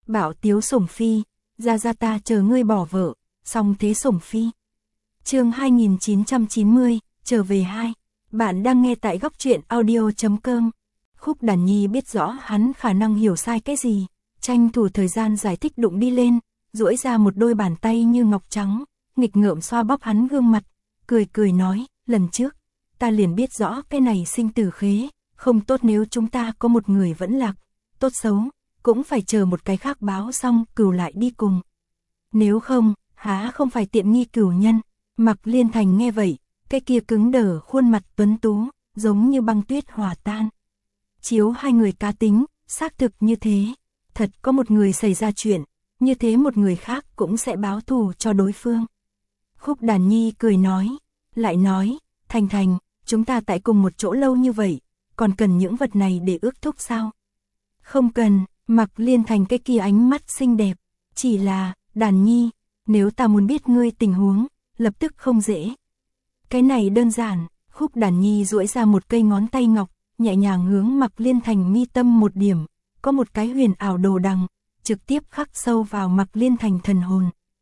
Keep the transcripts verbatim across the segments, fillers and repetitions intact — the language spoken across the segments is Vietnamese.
Bảo tiếu sủng phi, ra ra ta chờ ngươi bỏ vợ, xong thế sủng phi. Chương hai nghìn chín trăm chín mươi, trở về hai. Bạn đang nghe tại góc truyện audio chấm com. Khúc Đàn Nhi biết rõ hắn khả năng hiểu sai cái gì, tranh thủ thời gian giải thích đụng đi lên, duỗi ra một đôi bàn tay như ngọc trắng, nghịch ngợm xoa bóp hắn gương mặt, cười cười nói, lần trước, ta liền biết rõ cái này sinh tử khế, không tốt nếu chúng ta có một người vẫn lạc, tốt xấu, cũng phải chờ một cái khác báo xong cừu lại đi cùng. Nếu không, há không phải tiện nghi cửu nhân. Mạc Liên Thành nghe vậy, cái kia cứng đờ khuôn mặt tuấn tú, giống như băng tuyết hòa tan. Chiếu hai người cá tính, xác thực như thế, thật có một người xảy ra chuyện, như thế một người khác cũng sẽ báo thù cho đối phương. Khúc Đàn Nhi cười nói, lại nói, Thành Thành, chúng ta tại cùng một chỗ lâu như vậy, còn cần những vật này để ước thúc sao? Không cần. Mạc Liên Thành cái kia ánh mắt xinh đẹp, chỉ là, Đàn Nhi, nếu ta muốn biết ngươi tình huống, lập tức không dễ. Cái này đơn giản. Khúc Đàn Nhi duỗi ra một cây ngón tay ngọc, nhẹ nhàng hướng Mạc Liên Thành mi tâm một điểm, có một cái huyền ảo đồ đằng, trực tiếp khắc sâu vào Mạc Liên Thành thần hồn.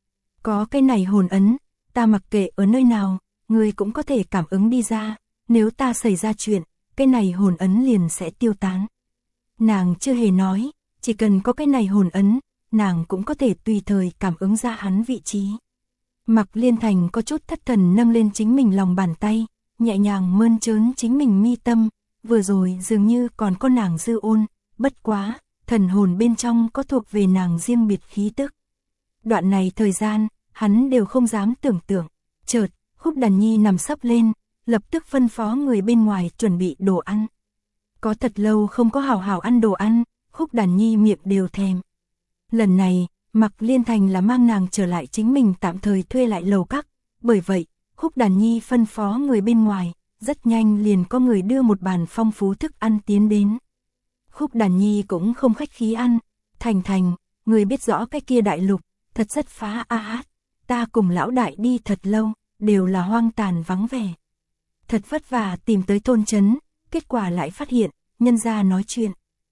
Có cái này hồn ấn, ta mặc kệ ở nơi nào, ngươi cũng có thể cảm ứng đi ra, nếu ta xảy ra chuyện, cái này hồn ấn liền sẽ tiêu tán. Nàng chưa hề nói, chỉ cần có cái này hồn ấn, nàng cũng có thể tùy thời cảm ứng ra hắn vị trí. Mạc Liên Thành có chút thất thần nâng lên chính mình lòng bàn tay, nhẹ nhàng mơn trớn chính mình mi tâm, vừa rồi dường như còn có nàng dư ôn, bất quá, thần hồn bên trong có thuộc về nàng riêng biệt khí tức. Đoạn này thời gian, hắn đều không dám tưởng tượng, chợt, Khúc Đàn Nhi nằm sấp lên, lập tức phân phó người bên ngoài chuẩn bị đồ ăn. Có thật lâu không có hào hào ăn đồ ăn, Khúc Đàn Nhi miệng đều thèm. Lần này, Mạc Liên Thành là mang nàng trở lại chính mình tạm thời thuê lại lầu các, bởi vậy, Khúc Đàn Nhi phân phó người bên ngoài, rất nhanh liền có người đưa một bàn phong phú thức ăn tiến đến. Khúc Đàn Nhi cũng không khách khí ăn, Thành Thành, người biết rõ cái kia đại lục, thật rất phá a hát, ta cùng lão đại đi thật lâu, đều là hoang tàn vắng vẻ. Thật vất vả tìm tới thôn trấn, kết quả lại phát hiện, nhân gia nói chuyện.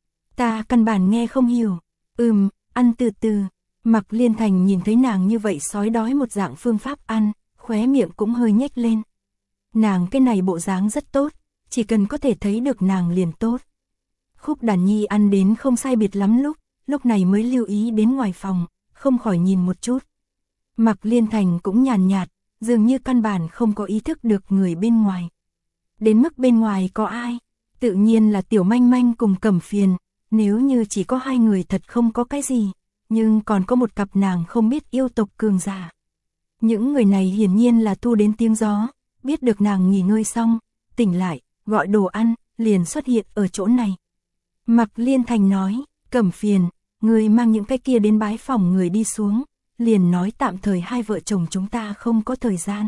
Ta căn bản nghe không hiểu, ừm, ăn từ từ. Mạc Liên Thành nhìn thấy nàng như vậy sói đói một dạng phương pháp ăn, khóe miệng cũng hơi nhếch lên. Nàng cái này bộ dáng rất tốt, chỉ cần có thể thấy được nàng liền tốt. Khúc Đàn Nhi ăn đến không sai biệt lắm lúc, lúc này mới lưu ý đến ngoài phòng, không khỏi nhìn một chút. Mạc Liên Thành cũng nhàn nhạt, dường như căn bản không có ý thức được người bên ngoài. Đến mức bên ngoài có ai? Tự nhiên là Tiểu Manh Manh cùng Cẩm Phiền, nếu như chỉ có hai người thật không có cái gì, nhưng còn có một cặp nàng không biết yêu tộc cường giả. Những người này hiển nhiên là thu đến tiếng gió, biết được nàng nghỉ ngơi xong, tỉnh lại, gọi đồ ăn, liền xuất hiện ở chỗ này. Mạc Liên Thành nói, Cẩm Phiền, người mang những cái kia đến bái phòng người đi xuống, liền nói tạm thời hai vợ chồng chúng ta không có thời gian.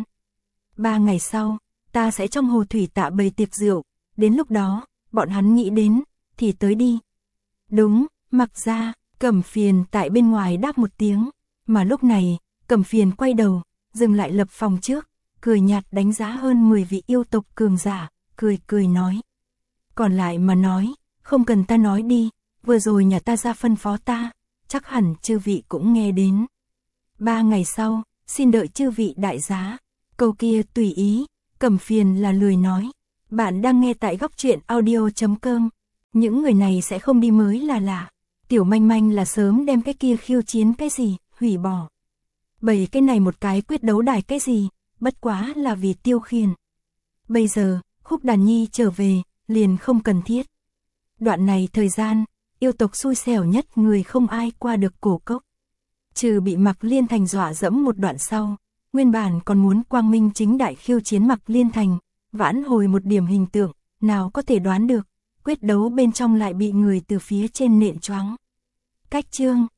Ba ngày sau, ta sẽ trong hồ thủy tạ bày tiệc rượu, đến lúc đó, bọn hắn nghĩ đến, thì tới đi. Đúng, Mặc ra, Cẩm Phiền tại bên ngoài đáp một tiếng, mà lúc này, Cẩm Phiền quay đầu, dừng lại lập phòng trước, cười nhạt đánh giá hơn mười vị yêu tộc cường giả, cười cười nói. Còn lại mà nói, không cần ta nói đi, vừa rồi nhà ta ra phân phó ta, chắc hẳn chư vị cũng nghe đến. Ba ngày sau, xin đợi chư vị đại giá. Câu kia tùy ý, Cẩm Phiền là lười nói. Bạn đang nghe tại góc truyện audio chấm com. Những người này sẽ không đi mới là lạ. Tiểu Manh Manh là sớm đem cái kia khiêu chiến cái gì, hủy bỏ. Bày cái này một cái quyết đấu đài cái gì, bất quá là vì tiêu khiển. Bây giờ, Khúc Đàn Nhi trở về, liền không cần thiết. Đoạn này thời gian, yêu tộc xui xẻo nhất người không ai qua được cổ cốc. Trừ bị Mạc Liên Thành dọa dẫm một đoạn sau, nguyên bản còn muốn quang minh chính đại khiêu chiến Mạc Liên Thành, vãn hồi một điểm hình tượng, nào có thể đoán được, quyết đấu bên trong lại bị người từ phía trên nện choáng. Cách chương